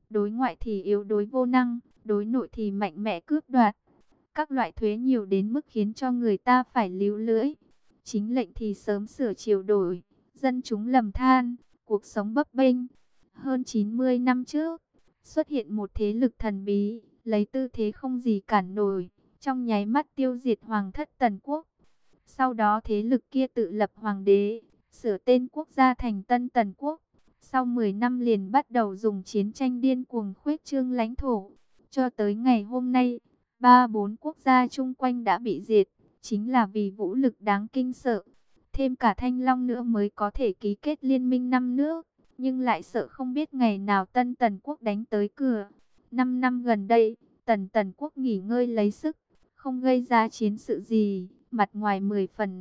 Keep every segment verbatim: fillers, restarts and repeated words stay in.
đối ngoại thì yếu đuối vô năng, đối nội thì mạnh mẽ cướp đoạt. Các loại thuế nhiều đến mức khiến cho người ta phải líu lưỡi. Chính lệnh thì sớm sửa chiều đổi, dân chúng lầm than, cuộc sống bấp bênh. Hơn chín mươi năm trước, xuất hiện một thế lực thần bí, lấy tư thế không gì cản nổi, trong nháy mắt tiêu diệt hoàng thất Tần Quốc. Sau đó thế lực kia tự lập hoàng đế, sửa tên quốc gia thành Tân Tần Quốc. Sau mười năm liền bắt đầu dùng chiến tranh điên cuồng khuếch trương lãnh thổ. Cho tới ngày hôm nay, ba bốn quốc gia chung quanh đã bị diệt, chính là vì vũ lực đáng kinh sợ. Thêm cả Thanh Long nữa mới có thể ký kết liên minh năm nước, nhưng lại sợ không biết ngày nào Tân Tần Quốc đánh tới cửa. Năm năm gần đây, Tần Tần Quốc nghỉ ngơi lấy sức, không gây ra chiến sự gì, mặt ngoài mười phần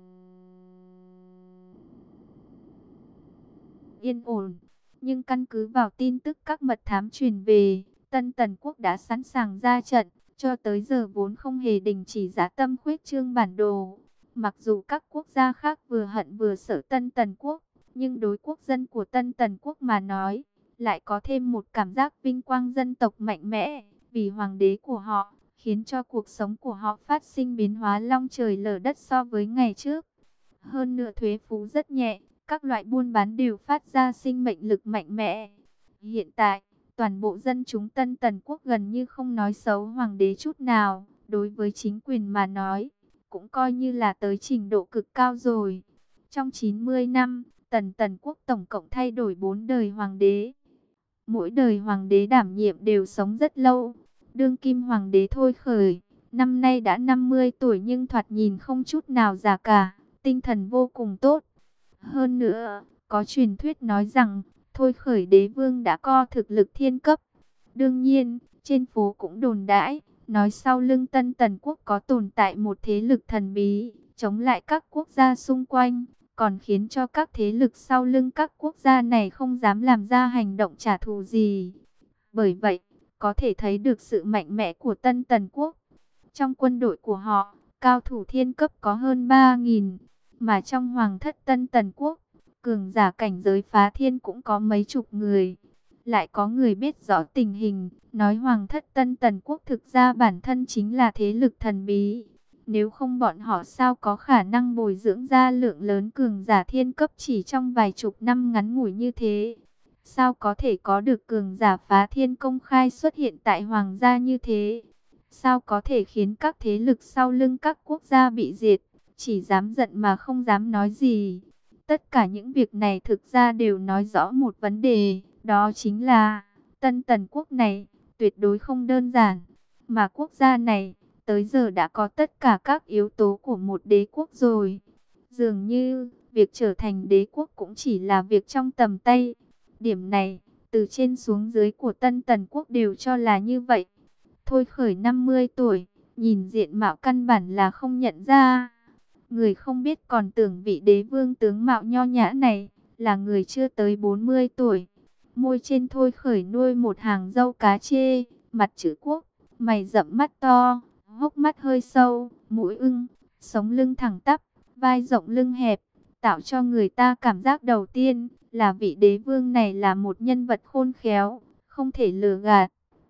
yên ổn. Nhưng căn cứ vào tin tức các mật thám truyền về, Tân Tần Quốc đã sẵn sàng ra trận, cho tới giờ vốn không hề đình chỉ dã tâm khuếch trương bản đồ. Mặc dù các quốc gia khác vừa hận vừa sợ Tân Tần Quốc, nhưng đối quốc dân của Tân Tần Quốc mà nói, lại có thêm một cảm giác vinh quang dân tộc mạnh mẽ, vì hoàng đế của họ, khiến cho cuộc sống của họ phát sinh biến hóa long trời lở đất so với ngày trước. Hơn nữa thuế phú rất nhẹ, các loại buôn bán đều phát ra sinh mệnh lực mạnh mẽ. Hiện tại, toàn bộ dân chúng Tân Tần Quốc gần như không nói xấu hoàng đế chút nào, đối với chính quyền mà nói, cũng coi như là tới trình độ cực cao rồi. Trong chín mươi năm, Tần Tần Quốc tổng cộng thay đổi bốn đời hoàng đế. Mỗi đời hoàng đế đảm nhiệm đều sống rất lâu. Đương kim hoàng đế Thôi Khởi, năm nay đã năm mươi tuổi nhưng thoạt nhìn không chút nào già cả, tinh thần vô cùng tốt. Hơn nữa, có truyền thuyết nói rằng, Thôi Khởi đế vương đã có thực lực thiên cấp. Đương nhiên, trên phố cũng đồn đãi, nói sau lưng Tân Tần Quốc có tồn tại một thế lực thần bí, chống lại các quốc gia xung quanh, còn khiến cho các thế lực sau lưng các quốc gia này không dám làm ra hành động trả thù gì. Bởi vậy, có thể thấy được sự mạnh mẽ của Tân Tần Quốc. Trong quân đội của họ, cao thủ thiên cấp có hơn ba nghìn, mà trong hoàng thất Tân Tần Quốc, cường giả cảnh giới phá thiên cũng có mấy chục người. Lại có người biết rõ tình hình, nói hoàng thất Tân Tần Quốc thực ra bản thân chính là thế lực thần bí. Nếu không bọn họ sao có khả năng bồi dưỡng ra lượng lớn cường giả thiên cấp chỉ trong vài chục năm ngắn ngủi như thế. Sao có thể có được cường giả phá thiên công khai xuất hiện tại hoàng gia như thế? Sao có thể khiến các thế lực sau lưng các quốc gia bị diệt, chỉ dám giận mà không dám nói gì? Tất cả những việc này thực ra đều nói rõ một vấn đề, đó chính là Tân Tần Quốc này tuyệt đối không đơn giản, mà quốc gia này tới giờ đã có tất cả các yếu tố của một đế quốc rồi. Dường như việc trở thành đế quốc cũng chỉ là việc trong tầm tay. Điểm này, từ trên xuống dưới của Tân Tần Quốc đều cho là như vậy. Thôi Khởi năm mươi tuổi, nhìn diện mạo căn bản là không nhận ra. Người không biết còn tưởng vị đế vương tướng mạo nho nhã này là người chưa tới bốn mươi tuổi. Môi trên Thôi Khởi nuôi một hàng râu cá chê, mặt chữ quốc, mày rậm mắt to, hốc mắt hơi sâu, mũi ưng, sống lưng thẳng tắp, vai rộng lưng hẹp, tạo cho người ta cảm giác đầu tiên là vị đế vương này là một nhân vật khôn khéo, không thể lừa gạt.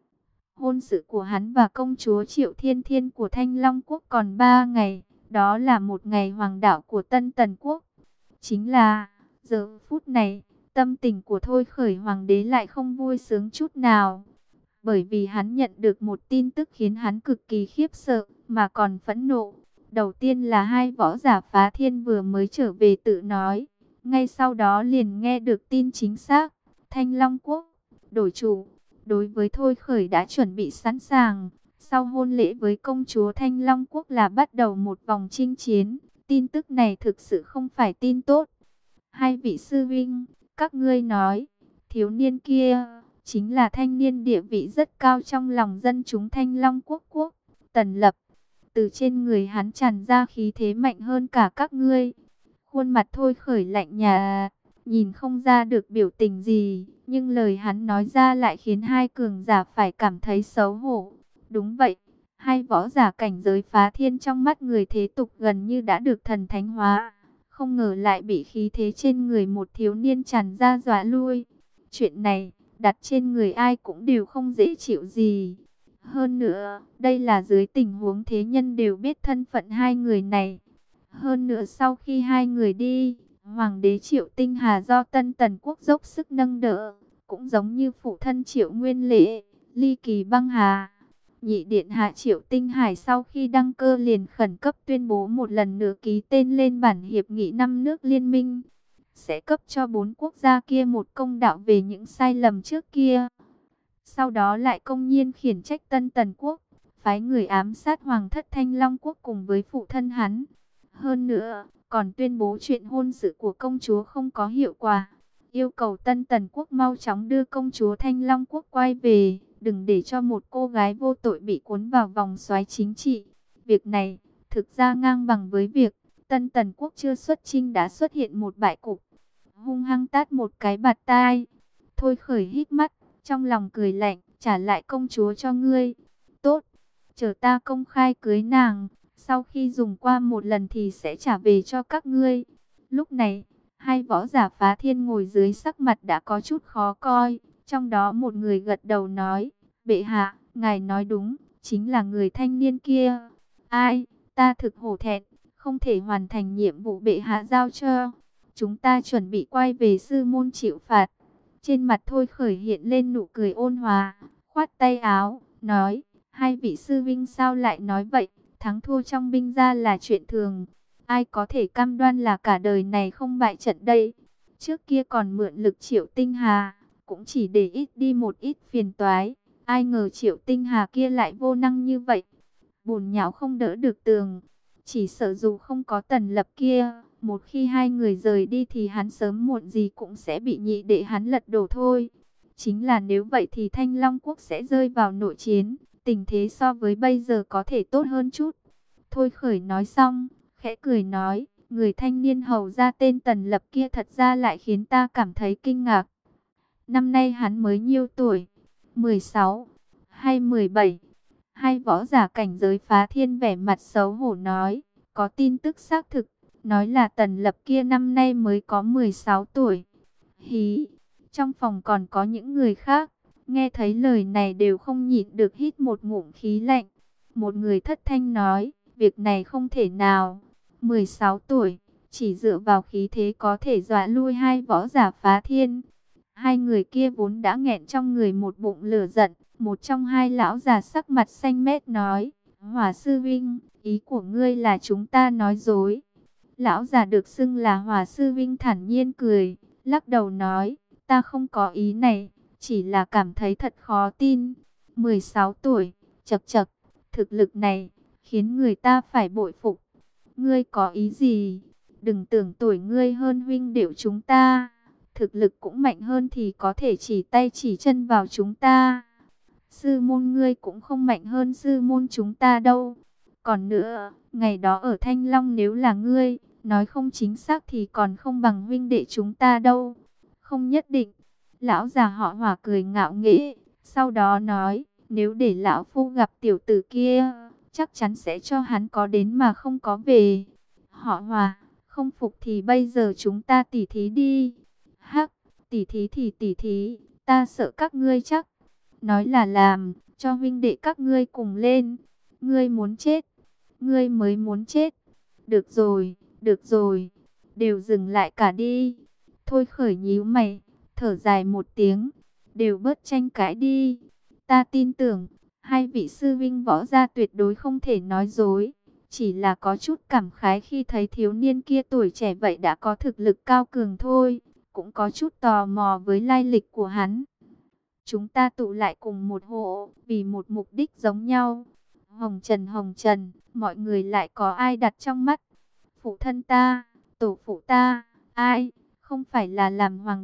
Hôn sự của hắn và công chúa Triệu Thiên Thiên của Thanh Long Quốc còn ba ngày, đó là một ngày hoàng đạo của Tân Tần Quốc. Chính là, giờ phút này, tâm tình của Thôi Khởi hoàng đế lại không vui sướng chút nào. Bởi vì hắn nhận được một tin tức khiến hắn cực kỳ khiếp sợ, mà còn phẫn nộ. Đầu tiên là hai võ giả phá thiên vừa mới trở về tự nói. Ngay sau đó liền nghe được tin chính xác, Thanh Long Quốc đổi chủ. Đối với Thôi Khởi đã chuẩn bị sẵn sàng, sau hôn lễ với công chúa Thanh Long Quốc là bắt đầu một vòng chinh chiến. Tin tức này thực sự không phải tin tốt. Hai vị sư vinh, các ngươi nói, thiếu niên kia chính là thanh niên địa vị rất cao trong lòng dân chúng Thanh Long Quốc quốc, Tần Lập. Từ trên người hắn tràn ra khí thế mạnh hơn cả các ngươi. Khuôn mặt Thôi Khởi lạnh nhạt, nhìn không ra được biểu tình gì, nhưng lời hắn nói ra lại khiến hai cường giả phải cảm thấy xấu hổ. Đúng vậy, hai võ giả cảnh giới phá thiên trong mắt người thế tục gần như đã được thần thánh hóa. Không ngờ lại bị khí thế trên người một thiếu niên tràn ra dọa lui. Chuyện này, đặt trên người ai cũng đều không dễ chịu gì. Hơn nữa, đây là dưới tình huống thế nhân đều biết thân phận hai người này. Hơn nữa sau khi hai người đi, Hoàng đế Triệu Tinh Hà do Tân Tần Quốc dốc sức nâng đỡ, cũng giống như phụ thân Triệu Nguyên Lễ, ly kỳ băng hà. Nhị điện hạ Triệu Tinh Hải sau khi đăng cơ liền khẩn cấp tuyên bố một lần nữa ký tên lên bản hiệp nghị năm nước liên minh, sẽ cấp cho bốn quốc gia kia một công đạo về những sai lầm trước kia. Sau đó lại công nhiên khiển trách Tân Tần Quốc, phái người ám sát Hoàng thất Thanh Long Quốc cùng với phụ thân hắn. Hơn nữa, còn tuyên bố chuyện hôn sự của công chúa không có hiệu quả, yêu cầu Tân Tần Quốc mau chóng đưa công chúa Thanh Long Quốc quay về, đừng để cho một cô gái vô tội bị cuốn vào vòng xoáy chính trị. Việc này, thực ra ngang bằng với việc, Tân Tần Quốc chưa xuất chinh đã xuất hiện một bại cục, hung hăng tát một cái bạt tai. Thôi Khởi hít mắt, trong lòng cười lạnh, trả lại công chúa cho ngươi. Tốt, chờ ta công khai cưới nàng, sau khi dùng qua một lần thì sẽ trả về cho các ngươi. Lúc này, hai võ giả phá thiên ngồi dưới sắc mặt đã có chút khó coi. Trong đó một người gật đầu nói, bệ hạ, ngài nói đúng, chính là người thanh niên kia. Ai, ta thực hổ thẹn, không thể hoàn thành nhiệm vụ bệ hạ giao cho. Chúng ta chuẩn bị quay về sư môn chịu phạt. Trên mặt Thôi Khởi hiện lên nụ cười ôn hòa, khoát tay áo, nói, hai vị sư vinh sao lại nói vậy, thắng thua trong binh gia là chuyện thường. Ai có thể cam đoan là cả đời này không bại trận đây. Trước kia còn mượn lực Triệu Tinh Hà, cũng chỉ để ít đi một ít phiền toái. Ai ngờ Triệu Tinh Hà kia lại vô năng như vậy, bùn nhão không đỡ được tường. Chỉ sợ dù không có Tần Lập kia, một khi hai người rời đi thì hắn sớm muộn gì cũng sẽ bị nhị đệ hắn lật đổ thôi. Chính là nếu vậy thì Thanh Long Quốc sẽ rơi vào nội chiến, tình thế so với bây giờ có thể tốt hơn chút. Thôi Khởi nói xong, khẽ cười nói, người thanh niên hầu ra tên Tần Lập kia thật ra lại khiến ta cảm thấy kinh ngạc. Năm nay hắn mới nhiêu tuổi? mười sáu hay mười bảy? Hai võ giả cảnh giới phá thiên vẻ mặt xấu hổ nói, có tin tức xác thực, nói là Tần Lập kia năm nay mới có mười sáu tuổi. Hí, trong phòng còn có những người khác, nghe thấy lời này đều không nhịn được hít một ngụm khí lạnh. Một người thất thanh nói, việc này không thể nào, mười sáu tuổi, chỉ dựa vào khí thế có thể dọa lui hai võ giả phá thiên. Hai người kia vốn đã nghẹn trong người một bụng lửa giận, một trong hai lão già sắc mặt xanh mét nói, Hỏa sư vinh, ý của ngươi là chúng ta nói dối. Lão già được xưng là Hỏa sư vinh thản nhiên cười, lắc đầu nói, ta không có ý này, chỉ là cảm thấy thật khó tin. mười sáu tuổi, chậc chậc, thực lực này, khiến người ta phải bội phục. Ngươi có ý gì? Đừng tưởng tuổi ngươi hơn huynh đệ chúng ta, thực lực cũng mạnh hơn thì có thể chỉ tay chỉ chân vào chúng ta. Sư môn ngươi cũng không mạnh hơn sư môn chúng ta đâu. Còn nữa, ngày đó ở Thanh Long nếu là ngươi, nói không chính xác thì còn không bằng huynh đệ chúng ta đâu. Không nhất định. Lão già họ Hỏa cười ngạo nghễ, sau đó nói, nếu để lão phu gặp tiểu tử kia, chắc chắn sẽ cho hắn có đến mà không có về. Họ Hỏa, không phục thì bây giờ chúng ta tỉ thí đi. Hắc, tỉ thí thì tỉ thí, ta sợ các ngươi chắc. Nói là làm, cho huynh đệ các ngươi cùng lên. Ngươi muốn chết, ngươi mới muốn chết. Được rồi, được rồi, đều dừng lại cả đi. Thôi Khởi nhíu mày, thở dài một tiếng, đều bớt tranh cãi đi. Ta tin tưởng, hai vị sư vinh võ gia tuyệt đối không thể nói dối. Chỉ là có chút cảm khái khi thấy thiếu niên kia tuổi trẻ vậy đã có thực lực cao cường thôi. Cũng có chút tò mò với lai lịch của hắn. Chúng ta tụ lại cùng một hộ, vì một mục đích giống nhau. Hồng Trần Hồng Trần, mọi người lại có ai đặt trong mắt? Phụ thân ta, tổ phụ ta, ai? Không phải là làm hoàng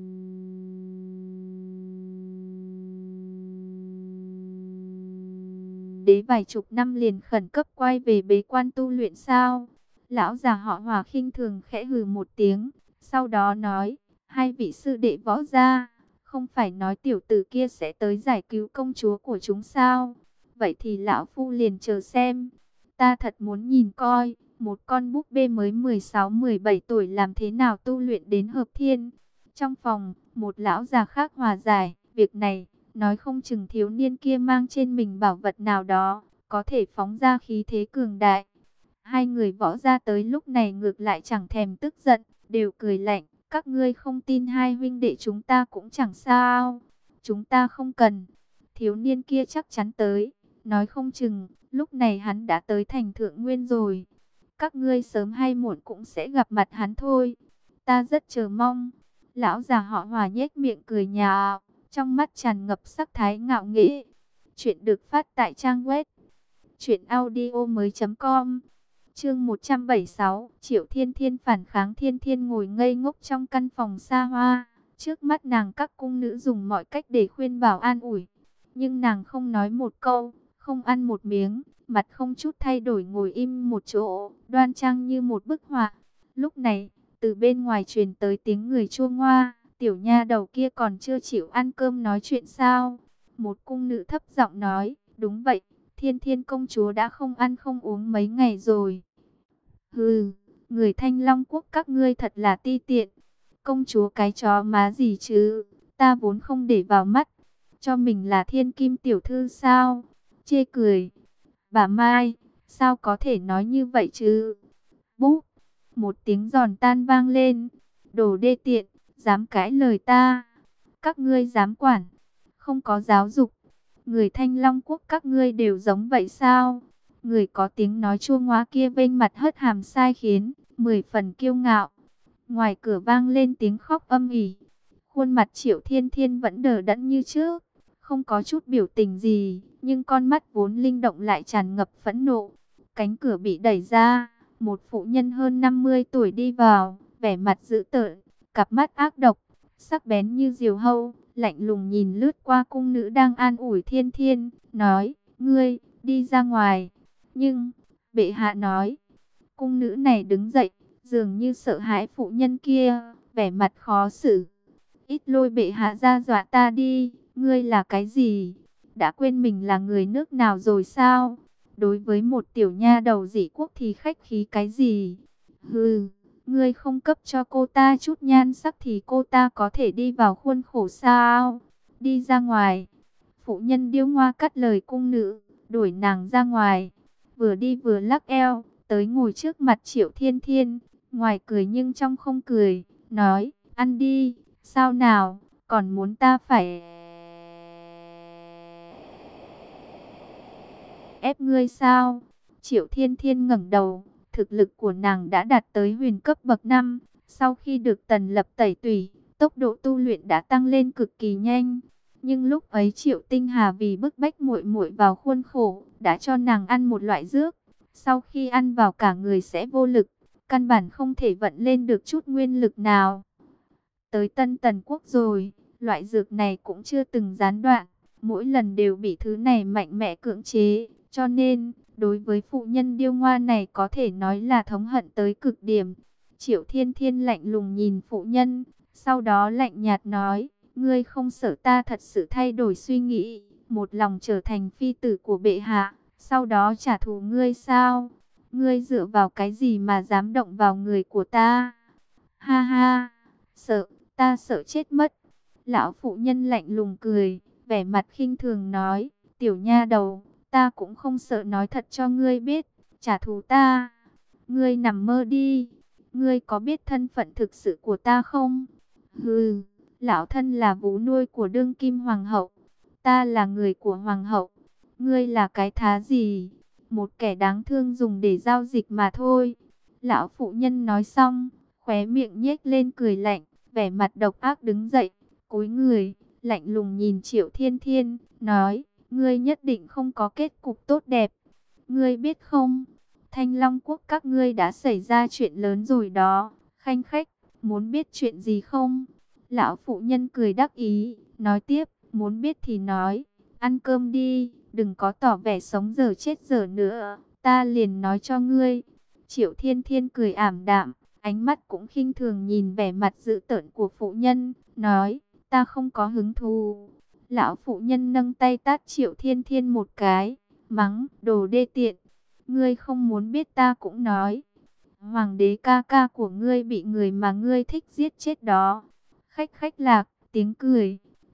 đế vài chục năm liền khẩn cấp quay về bế quan tu luyện sao? Lão già họ Hỏa khinh thường khẽ hừ một tiếng, sau đó nói, hai vị sư đệ võ gia, không phải nói tiểu tử kia sẽ tới giải cứu công chúa của chúng sao? Vậy thì lão phu liền chờ xem. Ta thật muốn nhìn coi, một con búp bê mới mười sáu mười bảy tuổi làm thế nào tu luyện đến hợp thiên. Trong phòng, một lão già khác hòa giải, Việc này, nói không chừng thiếu niên kia mang trên mình bảo vật nào đó, có thể phóng ra khí thế cường đại. Hai người võ ra tới lúc này ngược lại chẳng thèm tức giận, đều cười lạnh. Các ngươi không tin hai huynh đệ chúng ta cũng chẳng sao. Chúng ta không cần. Thiếu niên kia chắc chắn tới. Nói không chừng, lúc này hắn đã tới thành Thượng Nguyên rồi. Các ngươi sớm hay muộn cũng sẽ gặp mặt hắn thôi. Ta rất chờ mong. Lão già họ Hòa nhếch miệng cười nhạo, trong mắt tràn ngập sắc thái ngạo nghễ. Chuyện được phát tại trang web truyện audio mới.com. Chương một trăm bảy mươi sáu, Triệu Thiên Thiên phản kháng. Thiên Thiên ngồi ngây ngốc trong căn phòng xa hoa, trước mắt nàng các cung nữ dùng mọi cách để khuyên bảo an ủi, nhưng nàng không nói một câu, không ăn một miếng, mặt không chút thay đổi ngồi im một chỗ, đoan trang như một bức họa. Lúc này, từ bên ngoài truyền tới tiếng người chua ngoa, tiểu nha đầu kia còn chưa chịu ăn cơm nói chuyện sao? Một cung nữ thấp giọng nói, đúng vậy, Thiên Thiên công chúa đã không ăn không uống mấy ngày rồi. Hừ, người Thanh Long quốc các ngươi thật là ti tiện. Công chúa cái chó má gì chứ, ta vốn không để vào mắt. Cho mình là thiên kim tiểu thư sao? Chê cười. Bà Mai, sao có thể nói như vậy chứ? Búp, một tiếng giòn tan vang lên. Đồ đê tiện, dám cãi lời ta. Các ngươi dám quản, không có giáo dục. Người Thanh Long quốc các ngươi đều giống vậy sao? Người có tiếng nói chua ngoa kia vênh mặt hất hàm sai khiến, mười phần kiêu ngạo. Ngoài cửa vang lên tiếng khóc âm ỉ. Khuôn mặt Triệu Thiên Thiên vẫn đờ đẫn như trước, không có chút biểu tình gì, nhưng con mắt vốn linh động lại tràn ngập phẫn nộ. Cánh cửa bị đẩy ra, một phụ nhân hơn năm mươi tuổi đi vào, vẻ mặt dữ tợn, cặp mắt ác độc, sắc bén như diều hâu, lạnh lùng nhìn lướt qua cung nữ đang an ủi Thiên Thiên, nói, ngươi, đi ra ngoài. Nhưng, bệ hạ nói, cung nữ này đứng dậy, dường như sợ hãi phụ nhân kia, vẻ mặt khó xử. Ít lôi bệ hạ ra dọa ta đi, ngươi là cái gì? Đã quên mình là người nước nào rồi sao? Đối với một tiểu nha đầu dị quốc thì khách khí cái gì? Hừ, ngươi không cấp cho cô ta chút nhan sắc thì cô ta có thể đi vào khuôn khổ sao? Đi ra ngoài. Phụ nhân điêu ngoa cắt lời cung nữ, đuổi nàng ra ngoài. Vừa đi vừa lắc eo, tới ngồi trước mặt Triệu Thiên Thiên, ngoài cười nhưng trong không cười, nói, ăn đi, sao nào, còn muốn ta phải ép ngươi sao? Triệu Thiên Thiên ngẩng đầu, thực lực của nàng đã đạt tới huyền cấp bậc năm, sau khi được Tần Lập tẩy tủy, tốc độ tu luyện đã tăng lên cực kỳ nhanh. Nhưng lúc ấy Triệu Tinh Hà vì bức bách muội muội vào khuôn khổ, đã cho nàng ăn một loại dược, sau khi ăn vào cả người sẽ vô lực, căn bản không thể vận lên được chút nguyên lực nào. Tới Tân Tần Quốc rồi, loại dược này cũng chưa từng gián đoạn, mỗi lần đều bị thứ này mạnh mẽ cưỡng chế, cho nên, đối với phụ nhân điêu ngoa này có thể nói là thống hận tới cực điểm. Triệu Thiên Thiên lạnh lùng nhìn phụ nhân, sau đó lạnh nhạt nói, ngươi không sợ ta thật sự thay đổi suy nghĩ, một lòng trở thành phi tử của bệ hạ, sau đó trả thù ngươi sao? Ngươi dựa vào cái gì mà dám động vào người của ta? Ha ha, sợ, ta sợ chết mất. Lão phụ nhân lạnh lùng cười, vẻ mặt khinh thường nói, tiểu nha đầu, ta cũng không sợ nói thật cho ngươi biết, trả thù ta. Ngươi nằm mơ đi, ngươi có biết thân phận thực sự của ta không? Hừ, lão thân là vú nuôi của đương kim hoàng hậu, ta là người của hoàng hậu, ngươi là cái thá gì? Một kẻ đáng thương dùng để giao dịch mà thôi. Lão phụ nhân nói xong, khóe miệng nhếch lên cười lạnh, vẻ mặt độc ác đứng dậy, cúi người, lạnh lùng nhìn Triệu Thiên Thiên, nói, ngươi nhất định không có kết cục tốt đẹp. Ngươi biết không, Thanh Long Quốc các ngươi đã xảy ra chuyện lớn rồi đó. Khanh khách, muốn biết chuyện gì không? Lão phụ nhân cười đắc ý, nói tiếp, muốn biết thì nói, ăn cơm đi, đừng có tỏ vẻ sống dở chết dở nữa, ta liền nói cho ngươi. Triệu Thiên Thiên cười ảm đạm, ánh mắt cũng khinh thường nhìn vẻ mặt dữ tợn của phụ nhân, nói, ta không có hứng thú. Lão phụ nhân nâng tay tát Triệu Thiên Thiên một cái, mắng, đồ đê tiện. Ngươi không muốn biết ta cũng nói. Hoàng đế ca ca của ngươi bị người mà ngươi thích giết chết đó. Khách khách lạc, tiếng cười.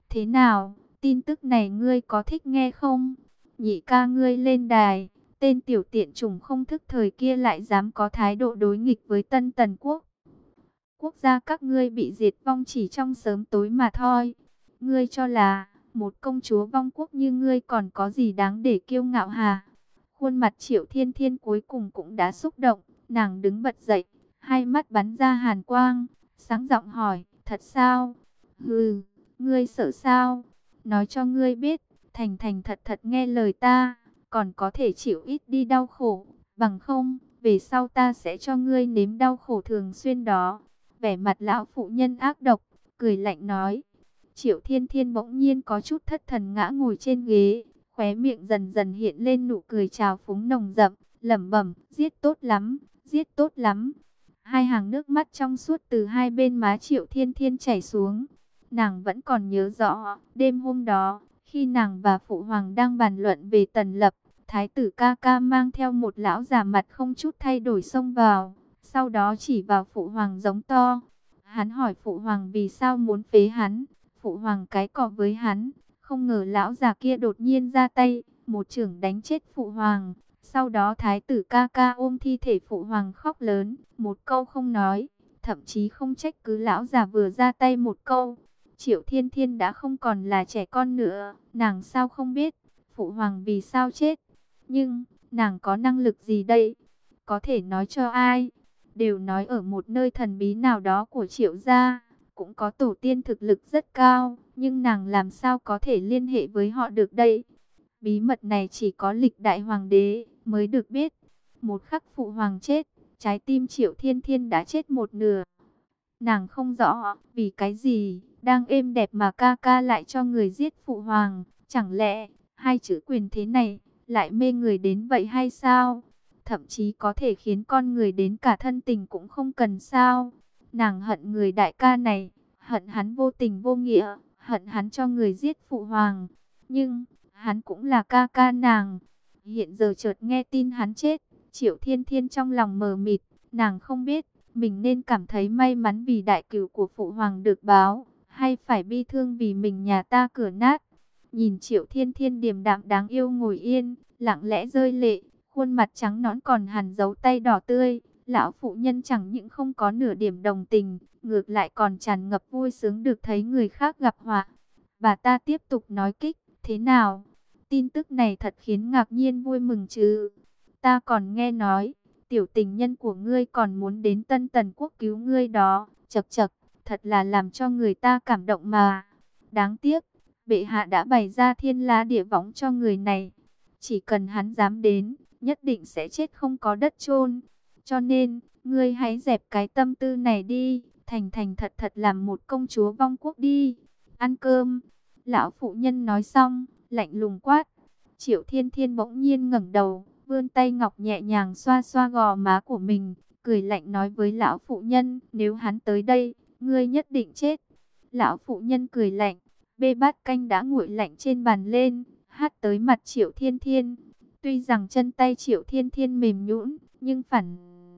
Thế nào, tin tức này ngươi có thích nghe không? Nhị ca ngươi lên đài, tên tiểu tiện chủng không thức thời kia lại dám có thái độ đối nghịch với Tân Tần Quốc. Quốc gia các ngươi bị diệt vong chỉ trong sớm tối mà thôi. Ngươi cho là một công chúa vong quốc như ngươi còn có gì đáng để kiêu ngạo hả? Khuôn mặt Triệu Thiên Thiên cuối cùng cũng đã xúc động, nàng đứng bật dậy, hai mắt bắn ra hàn quang, sáng giọng hỏi, thật sao? Hừ, ngươi sợ sao? Nói cho ngươi biết, thành thành thật thật nghe lời ta, còn có thể chịu ít đi đau khổ, bằng không, về sau ta sẽ cho ngươi nếm đau khổ thường xuyên đó. Vẻ mặt lão phụ nhân ác độc, cười lạnh nói. Triệu Thiên Thiên bỗng nhiên có chút thất thần ngã ngồi trên ghế, khóe miệng dần dần hiện lên nụ cười trào phúng nồng đậm, lẩm bẩm, giết tốt lắm, giết tốt lắm. Hai hàng nước mắt trong suốt từ hai bên má Triệu Thiên Thiên chảy xuống. Nàng vẫn còn nhớ rõ, đêm hôm đó, khi nàng và Phụ Hoàng đang bàn luận về Tần Lập, Thái tử ca ca mang theo một lão già mặt không chút thay đổi xông vào, sau đó chỉ vào Phụ Hoàng giống to. Hắn hỏi Phụ Hoàng vì sao muốn phế hắn, Phụ Hoàng cái cọ với hắn, không ngờ lão già kia đột nhiên ra tay, một chưởng đánh chết Phụ Hoàng. Sau đó Thái tử ca ca ôm thi thể Phụ Hoàng khóc lớn, một câu không nói, thậm chí không trách cứ lão già vừa ra tay một câu. Triệu Thiên Thiên đã không còn là trẻ con nữa, nàng sao không biết Phụ Hoàng vì sao chết. Nhưng, nàng có năng lực gì đây? Có thể nói cho ai? Đều nói ở một nơi thần bí nào đó của Triệu gia, cũng có tổ tiên thực lực rất cao, nhưng nàng làm sao có thể liên hệ với họ được đây? Bí mật này chỉ có lịch đại hoàng đế mới được biết. Một khắc Phụ Hoàng chết, trái tim Triệu Thiên Thiên đã chết một nửa. Nàng không rõ vì cái gì đang êm đẹp mà ca ca lại cho người giết Phụ Hoàng. Chẳng lẽ hai chữ quyền thế này lại mê người đến vậy hay sao? Thậm chí có thể khiến con người đến cả thân tình cũng không cần sao? Nàng hận người đại ca này, hận hắn vô tình vô nghĩa, hận hắn cho người giết Phụ Hoàng. Nhưng hắn cũng là ca ca nàng. Hiện giờ chợt nghe tin hắn chết, Triệu Thiên Thiên trong lòng mờ mịt, nàng không biết mình nên cảm thấy may mắn vì đại cửu của Phụ Hoàng được báo, hay phải bi thương vì mình nhà ta cửa nát. Nhìn Triệu Thiên Thiên điềm đạm đáng yêu ngồi yên, lặng lẽ rơi lệ, khuôn mặt trắng nõn còn hằn dấu tay đỏ tươi, lão phụ nhân chẳng những không có nửa điểm đồng tình, ngược lại còn tràn ngập vui sướng được thấy người khác gặp họa. Bà ta tiếp tục nói kích, thế nào? Tin tức này thật khiến ngạc nhiên vui mừng chứ. Ta còn nghe nói, tiểu tình nhân của ngươi còn muốn đến Tân Tần Quốc cứu ngươi đó. Chậc chậc, thật là làm cho người ta cảm động mà. Đáng tiếc, bệ hạ đã bày ra thiên la địa võng cho người này. Chỉ cần hắn dám đến, nhất định sẽ chết không có đất chôn. Cho nên, ngươi hãy dẹp cái tâm tư này đi, thành thành thật thật làm một công chúa vong quốc đi. Ăn cơm. Lão phụ nhân nói xong, lạnh lùng quát. Triệu Thiên Thiên bỗng nhiên ngẩng đầu, vươn tay ngọc nhẹ nhàng xoa xoa gò má của mình, cười lạnh nói với lão phụ nhân, nếu hắn tới đây, ngươi nhất định chết. Lão phụ nhân cười lạnh, bê bát canh đã nguội lạnh trên bàn lên, hát tới mặt Triệu Thiên Thiên. Tuy rằng chân tay Triệu Thiên Thiên mềm nhũn, nhưng phản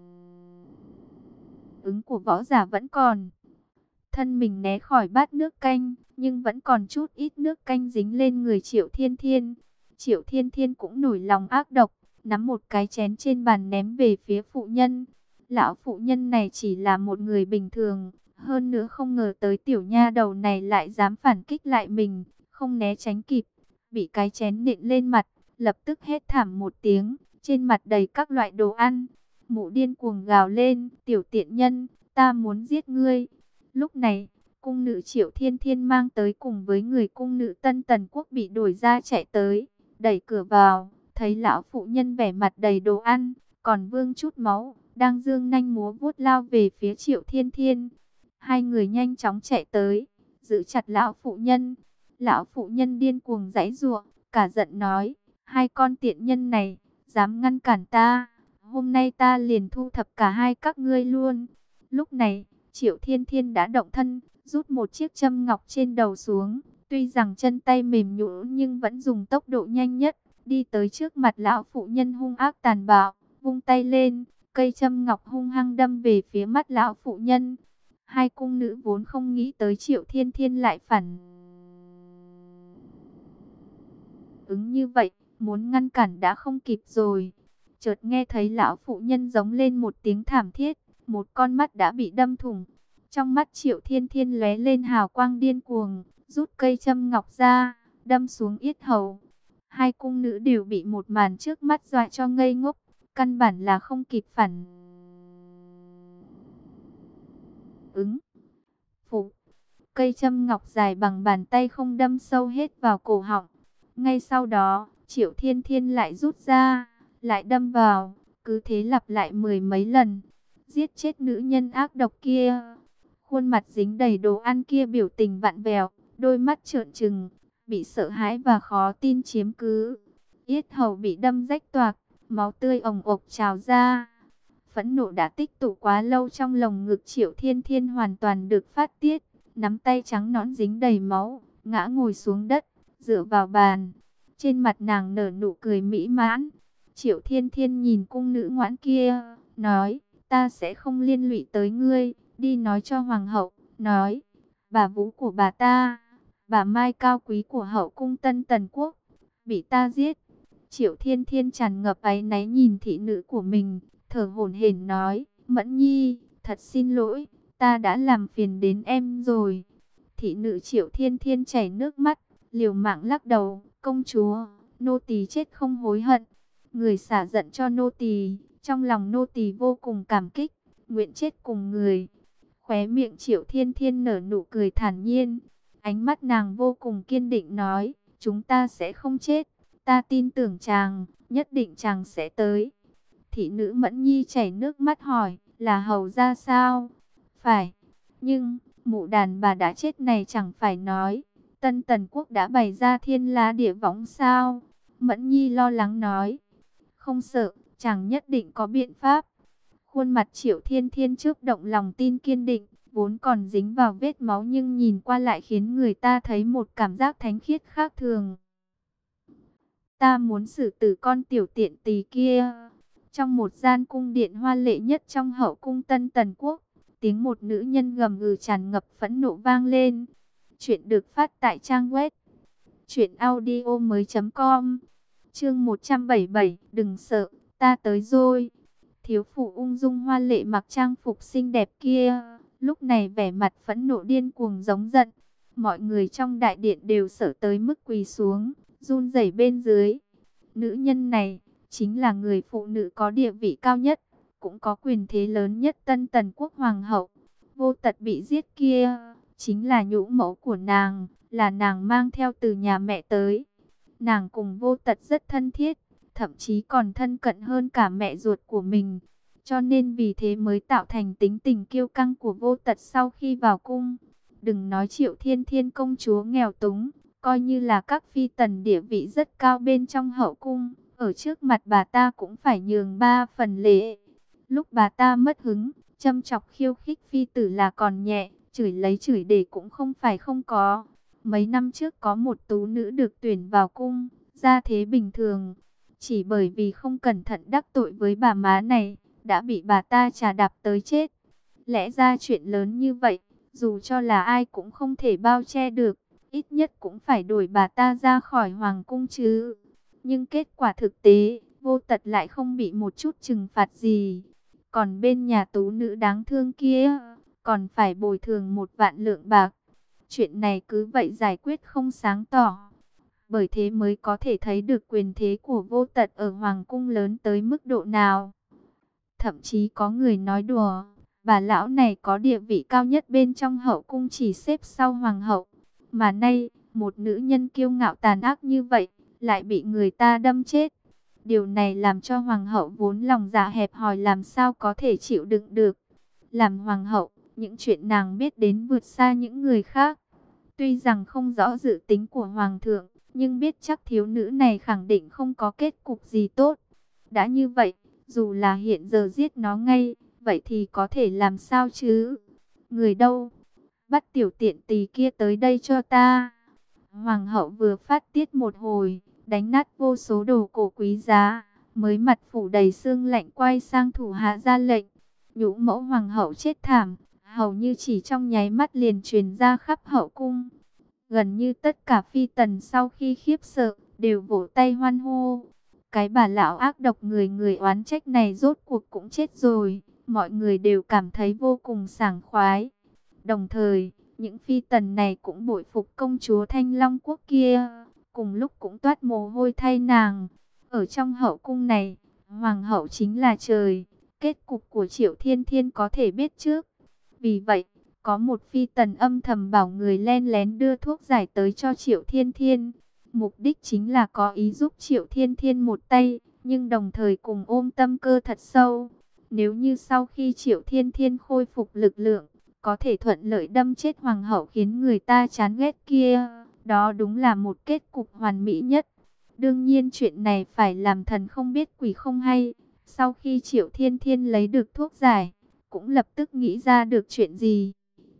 ứng của võ giả vẫn còn. Thân mình né khỏi bát nước canh, nhưng vẫn còn chút ít nước canh dính lên người Triệu Thiên Thiên. Triệu Thiên Thiên cũng nổi lòng ác độc, nắm một cái chén trên bàn ném về phía phụ nhân. Lão phụ nhân này chỉ là một người bình thường, hơn nữa không ngờ tới tiểu nha đầu này lại dám phản kích lại mình, không né tránh kịp, bị cái chén nện lên mặt, lập tức hét thảm một tiếng, trên mặt đầy các loại đồ ăn. Mụ điên cuồng gào lên, tiểu tiện nhân, ta muốn giết ngươi. Lúc này, cung nữ Triệu Thiên Thiên mang tới cùng với người cung nữ Tân Tần Quốc bị đổi ra chạy tới, đẩy cửa vào, thấy lão phụ nhân vẻ mặt đầy đồ ăn, còn vương chút máu, đang dương nanh múa vuốt lao về phía Triệu Thiên Thiên. Hai người nhanh chóng chạy tới, giữ chặt lão phụ nhân. Lão phụ nhân điên cuồng giãy giụa, cả giận nói, hai con tiện nhân này, dám ngăn cản ta, hôm nay ta liền thu thập cả hai các ngươi luôn. Lúc này, Triệu Thiên Thiên đã động thân, rút một chiếc châm ngọc trên đầu xuống, tuy rằng chân tay mềm nhũn nhưng vẫn dùng tốc độ nhanh nhất, đi tới trước mặt lão phụ nhân hung ác tàn bạo, vung tay lên, cây châm ngọc hung hăng đâm về phía mắt lão phụ nhân. Hai cung nữ vốn không nghĩ tới Triệu Thiên Thiên lại phản ứng như vậy, muốn ngăn cản đã không kịp rồi. Chợt nghe thấy lão phụ nhân giống lên một tiếng thảm thiết, một con mắt đã bị đâm thủng. Trong mắt Triệu Thiên Thiên lóe lên hào quang điên cuồng, rút cây châm ngọc ra, đâm xuống yết hầu. Hai cung nữ đều bị một màn trước mắt dọa cho ngây ngốc, căn bản là không kịp phản ứng. Phụ, cây châm ngọc dài bằng bàn tay không đâm sâu hết vào cổ họng. Ngay sau đó, Triệu Thiên Thiên lại rút ra, lại đâm vào, cứ thế lặp lại mười mấy lần. Giết chết nữ nhân ác độc kia. Khuôn mặt dính đầy đồ ăn kia biểu tình vặn vẹo, đôi mắt trợn trừng, bị sợ hãi và khó tin chiếm cứ. Yết hầu bị đâm rách toạc, máu tươi ồng ộc trào ra. Phẫn nộ đã tích tụ quá lâu trong lồng ngực Triệu Thiên Thiên hoàn toàn được phát tiết. Nắm tay trắng nõn dính đầy máu, ngã ngồi xuống đất, dựa vào bàn. Trên mặt nàng nở nụ cười mỹ mãn. Triệu Thiên Thiên nhìn cung nữ ngoãn kia, nói, ta sẽ không liên lụy tới ngươi, đi nói cho hoàng hậu, nói, bà Vũ của bà ta, bà Mai cao quý của hậu cung Tân Tần Quốc, bị ta giết. Triệu Thiên Thiên tràn ngập áy náy nhìn thị nữ của mình, thở hổn hển nói, Mẫn Nhi, thật xin lỗi, ta đã làm phiền đến em rồi. Thị nữ Triệu Thiên Thiên chảy nước mắt, liều mạng lắc đầu, công chúa, nô tỳ chết không hối hận. Người xả giận cho nô tỳ, trong lòng nô tỳ vô cùng cảm kích, nguyện chết cùng người. Khóe miệng Triệu Thiên Thiên nở nụ cười thản nhiên, ánh mắt nàng vô cùng kiên định nói, chúng ta sẽ không chết, ta tin tưởng chàng, nhất định chàng sẽ tới. Thị nữ Mẫn Nhi chảy nước mắt hỏi, là hầu ra sao? Phải, nhưng, mụ đàn bà đã chết này chẳng phải nói, Tân Tần Quốc đã bày ra thiên la địa võng sao? Mẫn Nhi lo lắng nói, không sợ, chàng nhất định có biện pháp. Khuôn mặt Triệu Thiên Thiên chớp động lòng tin kiên định, vốn còn dính vào vết máu nhưng nhìn qua lại khiến người ta thấy một cảm giác thánh khiết khác thường. Ta muốn xử tử con tiểu tiện tỳ kia. Trong một gian cung điện hoa lệ nhất trong hậu cung Tân Tần Quốc, tiếng một nữ nhân gầm gừ tràn ngập phẫn nộ vang lên. Chuyện được phát tại trang web truyện audio mới chấm com. Chương một trăm bảy mươi bảy, đừng sợ, ta tới rồi. Thiếu phụ ung dung hoa lệ mặc trang phục xinh đẹp kia, lúc này vẻ mặt phẫn nộ điên cuồng giống giận. Mọi người trong đại điện đều sợ tới mức quỳ xuống, run rẩy bên dưới. Nữ nhân này chính là người phụ nữ có địa vị cao nhất, cũng có quyền thế lớn nhất Tân Tần Quốc hoàng hậu. Vô Tật bị giết kia, chính là nhũ mẫu của nàng, là nàng mang theo từ nhà mẹ tới. Nàng cùng Vô Tật rất thân thiết, thậm chí còn thân cận hơn cả mẹ ruột của mình. Cho nên vì thế mới tạo thành tính tình kiêu căng của Vô Tật sau khi vào cung. Đừng nói Triệu Thiên Thiên công chúa nghèo túng, coi như là các phi tần địa vị rất cao bên trong hậu cung, ở trước mặt bà ta cũng phải nhường ba phần lễ. Lúc bà ta mất hứng, châm chọc khiêu khích phi tử là còn nhẹ, chửi lấy chửi để cũng không phải không có. Mấy năm trước có một tú nữ được tuyển vào cung, gia thế bình thường, chỉ bởi vì không cẩn thận đắc tội với bà má này, đã bị bà ta trà đạp tới chết. Lẽ ra chuyện lớn như vậy, dù cho là ai cũng không thể bao che được, ít nhất cũng phải đuổi bà ta ra khỏi hoàng cung chứ. Nhưng kết quả thực tế, Vô Tật lại không bị một chút trừng phạt gì. Còn bên nhà tú nữ đáng thương kia, còn phải bồi thường một vạn lượng bạc. Chuyện này cứ vậy giải quyết không sáng tỏ. Bởi thế mới có thể thấy được quyền thế của Vô Tật ở hoàng cung lớn tới mức độ nào. Thậm chí có người nói đùa, bà lão này có địa vị cao nhất bên trong hậu cung, chỉ xếp sau hoàng hậu. Mà nay, một nữ nhân kiêu ngạo tàn ác như vậy, lại bị người ta đâm chết. Điều này làm cho hoàng hậu vốn lòng dạ hẹp hòi làm sao có thể chịu đựng được. Làm hoàng hậu, những chuyện nàng biết đến vượt xa những người khác. Tuy rằng không rõ dự tính của hoàng thượng, nhưng biết chắc thiếu nữ này khẳng định không có kết cục gì tốt. Đã như vậy, dù là hiện giờ giết nó ngay, vậy thì có thể làm sao chứ? Người đâu? Bắt tiểu tiện tỳ kia tới đây cho ta. Hoàng hậu vừa phát tiết một hồi, đánh nát vô số đồ cổ quý giá, mới mặt phủ đầy sương lạnh quay sang thủ hạ ra lệnh. Nhũ mẫu hoàng hậu chết thảm, hầu như chỉ trong nháy mắt liền truyền ra khắp hậu cung. Gần như tất cả phi tần sau khi khiếp sợ, đều vỗ tay hoan hô. Cái bà lão ác độc người người oán trách này rốt cuộc cũng chết rồi, mọi người đều cảm thấy vô cùng sảng khoái. Đồng thời, những phi tần này cũng bội phục công chúa Thanh Long Quốc kia, cùng lúc cũng toát mồ hôi thay nàng. Ở trong hậu cung này, hoàng hậu chính là trời, kết cục của Triệu Thiên Thiên có thể biết trước. Vì vậy, có một phi tần âm thầm bảo người len lén đưa thuốc giải tới cho Triệu Thiên Thiên. Mục đích chính là có ý giúp Triệu Thiên Thiên một tay, nhưng đồng thời cùng ôm tâm cơ thật sâu. Nếu như sau khi Triệu Thiên Thiên khôi phục lực lượng, có thể thuận lợi đâm chết hoàng hậu khiến người ta chán ghét kia, đó đúng là một kết cục hoàn mỹ nhất. Đương nhiên chuyện này phải làm thần không biết quỷ không hay. Sau khi Triệu Thiên Thiên lấy được thuốc giải, cũng lập tức nghĩ ra được chuyện gì.